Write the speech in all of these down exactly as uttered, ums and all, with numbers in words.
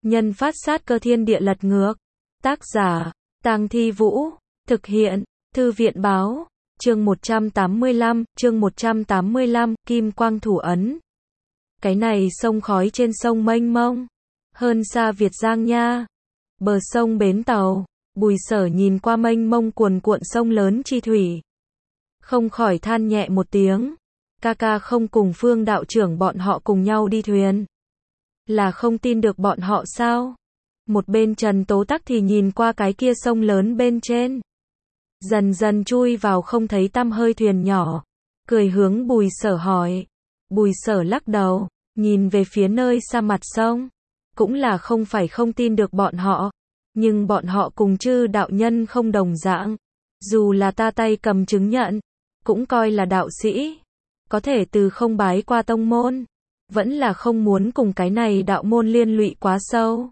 Nhân phát sát cơ thiên địa lật ngược. Tác giả, Tang Thi Vũ. Thực hiện, Thư viện báo. Chương một trăm tám mươi lăm, chương một trăm tám mươi lăm, Kim Quang Thủ Ấn. Cái này sông khói trên sông mênh mông. Hơn xa Việt Giang nha. Bờ sông bến tàu, Bùi Sở nhìn qua mênh mông cuồn cuộn sông lớn chi thủy. Không khỏi than nhẹ một tiếng. Ca ca không cùng Phương đạo trưởng bọn họ cùng nhau đi thuyền. Là không tin được bọn họ sao? Một bên Trần Tố Tắc thì nhìn qua cái kia sông lớn bên trên. Dần dần chui vào không thấy tăm hơi thuyền nhỏ. Cười hướng Bùi Sở hỏi. Bùi Sở lắc đầu, nhìn về phía nơi xa mặt sông. Cũng là không phải không tin được bọn họ. Nhưng bọn họ cùng chư đạo nhân không đồng dạng. Dù là ta tay cầm chứng nhận, cũng coi là đạo sĩ. Có thể từ không bái qua tông môn. Vẫn là không muốn cùng cái này đạo môn liên lụy quá sâu.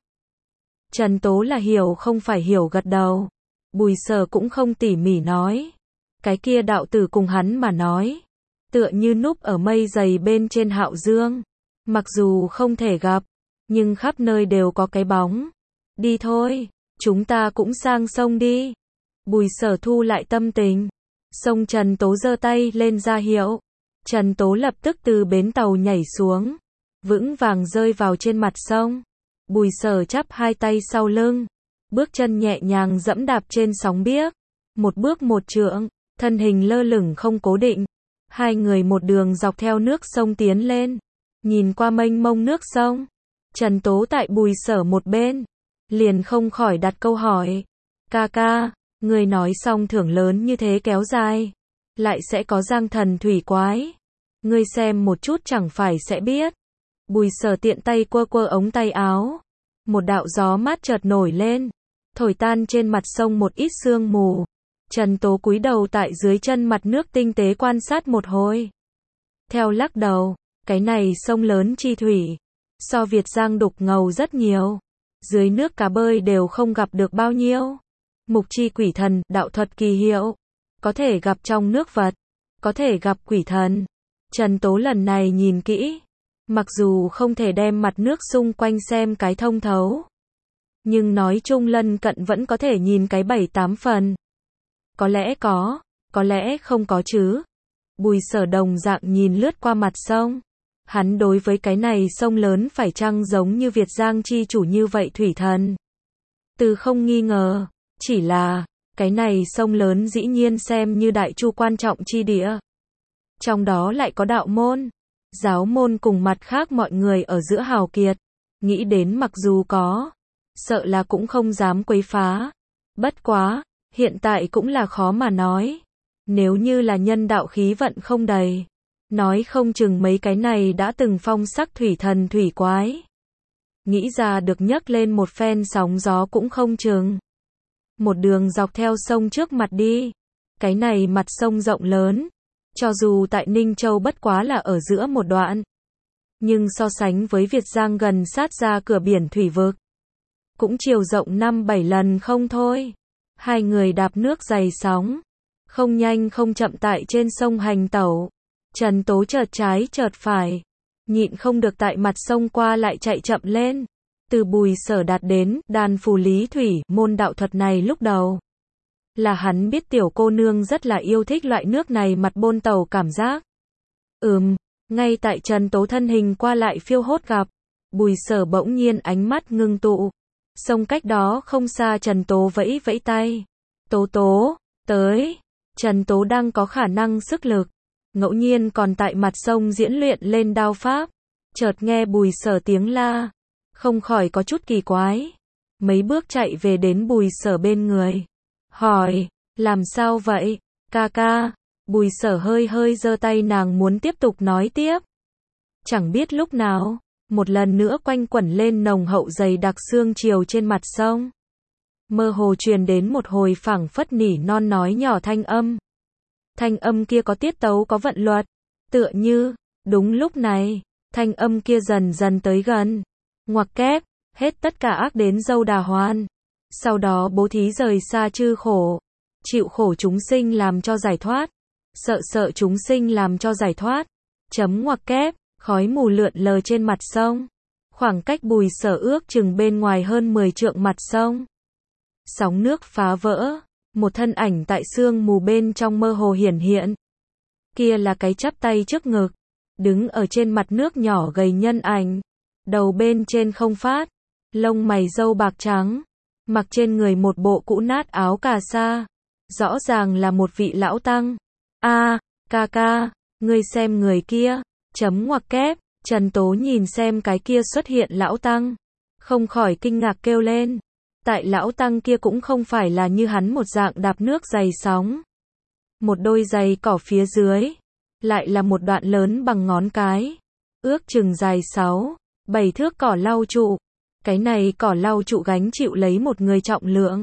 Trần Tố là hiểu không phải hiểu gật đầu. Bùi Sở cũng không tỉ mỉ nói. Cái kia đạo tử cùng hắn mà nói. Tựa như núp ở mây dày bên trên Hạo Dương. Mặc dù không thể gặp, nhưng khắp nơi đều có cái bóng. Đi thôi, chúng ta cũng sang sông đi. Bùi Sở thu lại tâm tình. Sông Trần Tố giơ tay lên ra hiệu. Trần Tố lập tức từ bến tàu nhảy xuống. Vững vàng rơi vào trên mặt sông. Bùi Sở chắp hai tay sau lưng. Bước chân nhẹ nhàng dẫm đạp trên sóng biếc. Một bước một trượng, thân hình lơ lửng không cố định. Hai người một đường dọc theo nước sông tiến lên. Nhìn qua mênh mông nước sông. Trần Tố tại Bùi Sở một bên. Liền không khỏi đặt câu hỏi. Ca ca, người nói xong thưởng lớn như thế kéo dài. Lại sẽ có giang thần thủy quái. Ngươi xem một chút chẳng phải sẽ biết. Bùi Sở tiện tay quơ quơ ống tay áo. Một đạo gió mát chợt nổi lên. Thổi tan trên mặt sông một ít sương mù. Trần Tố cúi đầu tại dưới chân mặt nước tinh tế quan sát một hồi. Theo lắc đầu, cái này sông lớn chi thủy. So Việt Giang đục ngầu rất nhiều. Dưới nước cá bơi đều không gặp được bao nhiêu. Mục chi quỷ thần, đạo thuật kỳ hiệu. Có thể gặp trong nước vật. Có thể gặp quỷ thần. Trần Tố lần này nhìn kỹ. Mặc dù không thể đem mặt nước xung quanh xem cái thông thấu. Nhưng nói chung lân cận vẫn có thể nhìn cái bảy tám phần. Có lẽ có, có lẽ không có chứ. Bùi Sở đồng dạng nhìn lướt qua mặt sông. Hắn đối với cái này sông lớn phải chăng giống như Việt Giang chi chủ như vậy thủy thần. Từ không nghi ngờ, chỉ là, cái này sông lớn dĩ nhiên xem như đại chu quan trọng chi địa. Trong đó lại có đạo môn, giáo môn cùng mặt khác mọi người ở giữa hào kiệt. Nghĩ đến mặc dù có, sợ là cũng không dám quấy phá. Bất quá, hiện tại cũng là khó mà nói. Nếu như là nhân đạo khí vận không đầy, nói không chừng mấy cái này đã từng phong sắc thủy thần thủy quái. Nghĩ ra được nhấc lên một phen sóng gió cũng không chừng. Một đường dọc theo sông trước mặt đi. Cái này mặt sông rộng lớn. Cho dù tại Ninh Châu bất quá là ở giữa một đoạn. Nhưng so sánh với Việt Giang gần sát ra cửa biển thủy vực. Cũng chiều rộng năm bảy lần không thôi. Hai người đạp nước dày sóng. Không nhanh không chậm tại trên sông hành tẩu. Trần Tố chợt trái chợt phải. Nhịn không được tại mặt sông qua lại chạy chậm lên. Từ Bùi Sở đạt đến đàn phù lý thủy môn đạo thuật này lúc đầu. Là hắn biết tiểu cô nương rất là yêu thích loại nước này mặt bôn tàu cảm giác. Ừm, ngay tại Trần Tố thân hình qua lại phiêu hốt gặp. Bùi Sở bỗng nhiên ánh mắt ngưng tụ. Sông cách đó không xa Trần Tố vẫy vẫy tay. Tố Tố, tới. Trần Tố đang có khả năng sức lực. Ngẫu nhiên còn tại mặt sông diễn luyện lên đao pháp. Chợt nghe Bùi Sở tiếng la. Không khỏi có chút kỳ quái. Mấy bước chạy về đến Bùi Sở bên người. Hỏi, làm sao vậy, ca ca? Bùi Sở hơi hơi giơ tay nàng muốn tiếp tục nói tiếp. Chẳng biết lúc nào, một lần nữa quanh quẩn lên nồng hậu dày đặc sương chiều trên mặt sông. Mơ hồ truyền đến một hồi phảng phất nỉ non nói nhỏ thanh âm. Thanh âm kia có tiết tấu có vận luật. Tựa như, đúng lúc này, thanh âm kia dần dần tới gần. Ngoặc kép, hết tất cả ác đến dâu đà hoan. Sau đó bố thí rời xa chư khổ. Chịu khổ chúng sinh làm cho giải thoát. Sợ sợ chúng sinh làm cho giải thoát. Chấm ngoặc kép, khói mù lượn lờ trên mặt sông. Khoảng cách Bùi Sở ước chừng bên ngoài hơn mười trượng mặt sông. Sóng nước phá vỡ, một thân ảnh tại sương mù bên trong mơ hồ hiển hiện. Kia là cái chắp tay trước ngực, đứng ở trên mặt nước nhỏ gầy nhân ảnh, đầu bên trên không phát, lông mày râu bạc trắng, mặc trên người một bộ cũ nát áo cà sa, rõ ràng là một vị lão tăng. A, ca ca, ngươi xem người kia, chấm ngoặc kép, Trần Tố nhìn xem cái kia xuất hiện lão tăng, không khỏi kinh ngạc kêu lên. Tại lão tăng kia cũng không phải là như hắn một dạng đạp nước dày sóng. Một đôi giày cỏ phía dưới, lại là một đoạn lớn bằng ngón cái, ước chừng dài sáu, bảy thước cỏ lau trụ. Cái này cỏ lau trụ gánh chịu lấy một người trọng lượng,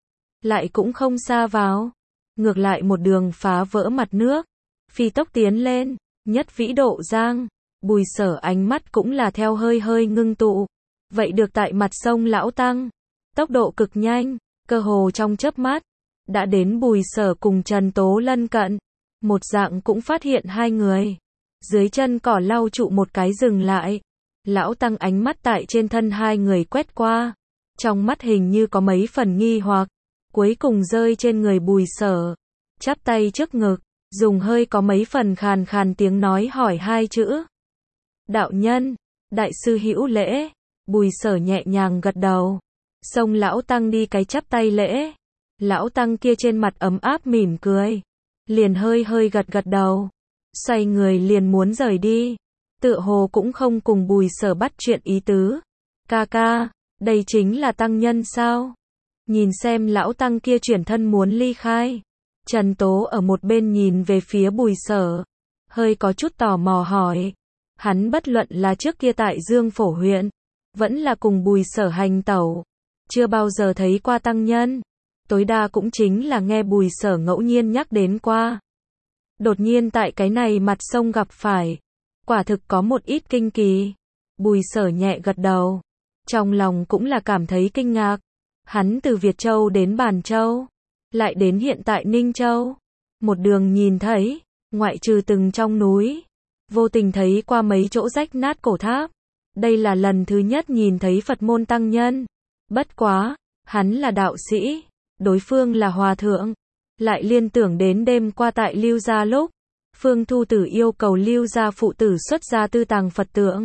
lại cũng không xa vào, ngược lại một đường phá vỡ mặt nước, phi tốc tiến lên, nhất vĩ độ giang. Bùi Sở ánh mắt cũng là theo hơi hơi ngưng tụ, vậy được tại mặt sông lão tăng, tốc độ cực nhanh, cơ hồ trong chớp mắt, đã đến Bùi Sở cùng Trần Tố lân cận, một dạng cũng phát hiện hai người, dưới chân cỏ lau trụ một cái dừng lại, lão tăng ánh mắt tại trên thân hai người quét qua, trong mắt hình như có mấy phần nghi hoặc, cuối cùng rơi trên người Bùi Sở, chắp tay trước ngực, dùng hơi có mấy phần khàn khàn tiếng nói hỏi hai chữ. Đạo nhân, đại sư hữu lễ. Bùi Sở nhẹ nhàng gật đầu, xông lão tăng đi cái chắp tay lễ. Lão tăng kia trên mặt ấm áp mỉm cười, liền hơi hơi gật gật đầu, xoay người liền muốn rời đi, tựa hồ cũng không cùng Bùi Sở bắt chuyện ý tứ. Ca ca, đây chính là tăng nhân sao? Nhìn xem lão tăng kia chuyển thân muốn ly khai, Trần Tố ở một bên nhìn về phía Bùi Sở, hơi có chút tò mò hỏi. Hắn bất luận là trước kia tại Dương Phổ huyện, vẫn là cùng Bùi Sở hành tẩu, chưa bao giờ thấy qua tăng nhân, tối đa cũng chính là nghe Bùi Sở ngẫu nhiên nhắc đến qua. Đột nhiên tại cái này mặt sông gặp phải, quả thực có một ít kinh kỳ. Bùi Sở nhẹ gật đầu, trong lòng cũng là cảm thấy kinh ngạc. Hắn từ Việt Châu đến Bàn Châu, lại đến hiện tại Ninh Châu, một đường nhìn thấy, ngoại trừ từng trong núi, vô tình thấy qua mấy chỗ rách nát cổ tháp. Đây là lần thứ nhất nhìn thấy Phật môn tăng nhân. Bất quá, hắn là đạo sĩ, đối phương là hòa thượng, lại liên tưởng đến đêm qua tại Lưu Gia lúc, Phương Thu Tử yêu cầu Lưu Gia phụ tử xuất ra tư tàng Phật tượng,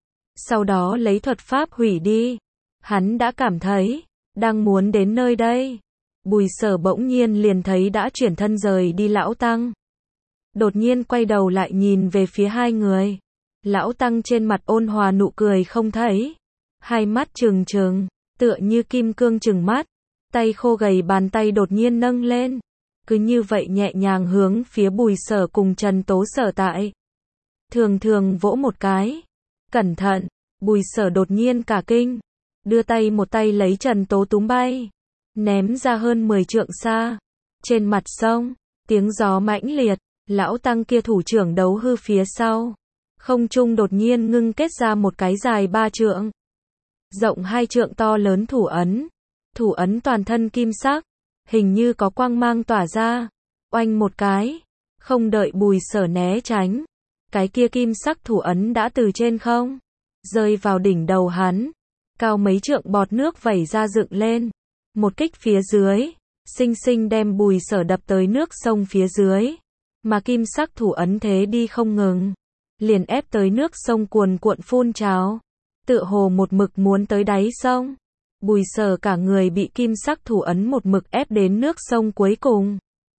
sau đó lấy thuật pháp hủy đi. Hắn đã cảm thấy, đang muốn đến nơi đây. Bùi Sở bỗng nhiên liền thấy đã chuyển thân rời đi lão tăng. Đột nhiên quay đầu lại nhìn về phía hai người. Lão tăng trên mặt ôn hòa nụ cười không thấy. Hai mắt trừng trừng, tựa như kim cương trừng mắt. Tay khô gầy bàn tay đột nhiên nâng lên. Cứ như vậy nhẹ nhàng hướng phía Bùi Sở cùng Trần Tố sở tại. Thường thường vỗ một cái. Cẩn thận, Bùi Sở đột nhiên cả kinh. Đưa tay một tay lấy Trần Tố túm bay. Ném ra hơn mười trượng xa. Trên mặt sông, tiếng gió mãnh liệt. Lão tăng kia thủ trưởng đấu hư phía sau. Không trung đột nhiên ngưng kết ra một cái dài ba trượng, rộng hai trượng to lớn thủ ấn. Thủ ấn toàn thân kim sắc, hình như có quang mang tỏa ra. Oanh một cái, không đợi Bùi Sở né tránh, cái kia kim sắc thủ ấn đã từ trên không rơi vào đỉnh đầu hắn, cao mấy trượng bọt nước vẩy ra dựng lên. Một kích phía dưới, sinh sinh đem Bùi Sở đập tới nước sông phía dưới, mà kim sắc thủ ấn thế đi không ngừng, liền ép tới nước sông cuồn cuộn phun trào, tựa hồ một mực muốn tới đáy sông. Bùi Sở cả người bị kim sắc thủ ấn một mực ép đến nước sông cuối cùng,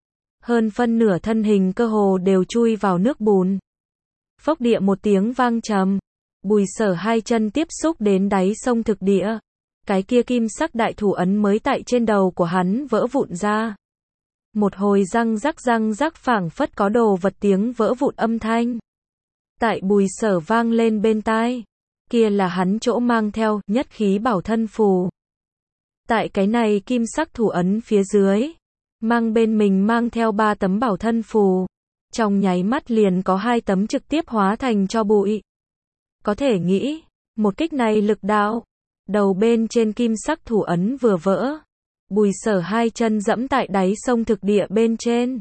hơn phân nửa thân hình cơ hồ đều chui vào nước bùn. Phốc địa một tiếng vang trầm, Bùi Sở hai chân tiếp xúc đến đáy sông thực địa, cái kia kim sắc đại thủ ấn mới tại trên đầu của hắn vỡ vụn ra. Một hồi răng rắc răng rắc phảng phất có đồ vật tiếng vỡ vụn âm thanh. Tại Bùi Sở vang lên bên tai, kia là hắn chỗ mang theo nhất khí bảo thân phù. Tại cái này kim sắc thủ ấn phía dưới, mang bên mình mang theo ba tấm bảo thân phù, trong nháy mắt liền có hai tấm trực tiếp hóa thành cho bụi. Có thể nghĩ, một kích này lực đạo, đầu bên trên kim sắc thủ ấn vừa vỡ, Bùi Sở hai chân dẫm tại đáy sông thực địa bên trên,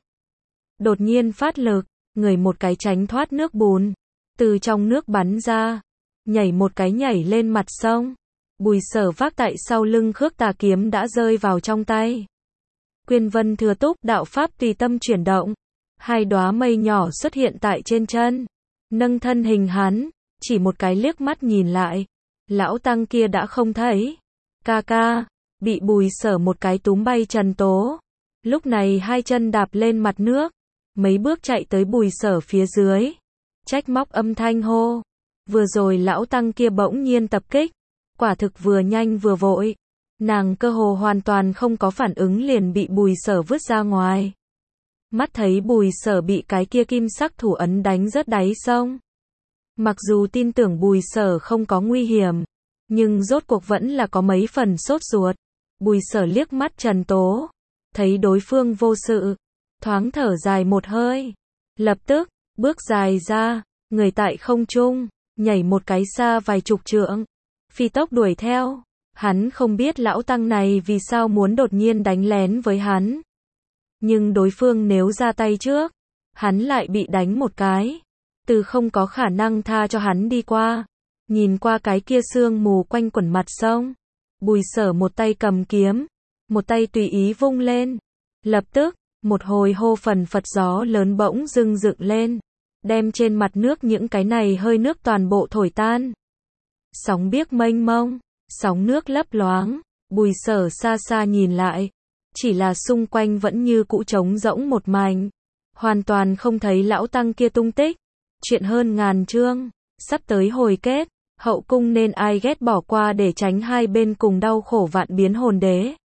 đột nhiên phát lực, người một cái tránh thoát nước bùn, từ trong nước bắn ra, nhảy một cái nhảy lên mặt sông. Bùi Sở vác tại sau lưng Khước Tà kiếm đã rơi vào trong tay. Quyên Vân Thừa Túc đạo pháp tùy tâm chuyển động, hai đóa mây nhỏ xuất hiện tại trên chân, nâng thân hình hắn, chỉ một cái liếc mắt nhìn lại, lão tăng kia đã không thấy. Ca ca, bị Bùi Sở một cái túm bay Trần Tố. Lúc này hai chân đạp lên mặt nước, mấy bước chạy tới Bùi Sở phía dưới, trách móc âm thanh hô. Vừa rồi lão tăng kia bỗng nhiên tập kích, quả thực vừa nhanh vừa vội. Nàng cơ hồ hoàn toàn không có phản ứng liền bị Bùi Sở vứt ra ngoài. Mắt thấy Bùi Sở bị cái kia kim sắc thủ ấn đánh rớt đáy sông. Mặc dù tin tưởng Bùi Sở không có nguy hiểm, nhưng rốt cuộc vẫn là có mấy phần sốt ruột. Bùi Sở liếc mắt Trần Tố, thấy đối phương vô sự, thoáng thở dài một hơi. Lập tức, bước dài ra, người tại không trung, nhảy một cái xa vài chục trượng, phi tốc đuổi theo. Hắn không biết lão tăng này vì sao muốn đột nhiên đánh lén với hắn. Nhưng đối phương nếu ra tay trước, hắn lại bị đánh một cái. Từ không có khả năng tha cho hắn đi qua. Nhìn qua cái kia sương mù quanh quẩn mặt sông. Bùi Sở một tay cầm kiếm, một tay tùy ý vung lên. Lập tức, một hồi hô phần phật gió lớn bỗng dưng dựng lên, đem trên mặt nước những cái này hơi nước toàn bộ thổi tan. Sóng biếc mênh mông, sóng nước lấp loáng, Bùi Sở xa xa nhìn lại, chỉ là xung quanh vẫn như cũ trống rỗng một mảnh, hoàn toàn không thấy lão tăng kia tung tích. Chuyện hơn ngàn chương, sắp tới hồi kết, hậu cung nên ai ghét bỏ qua để tránh hai bên cùng đau khổ vạn biến hồn đế.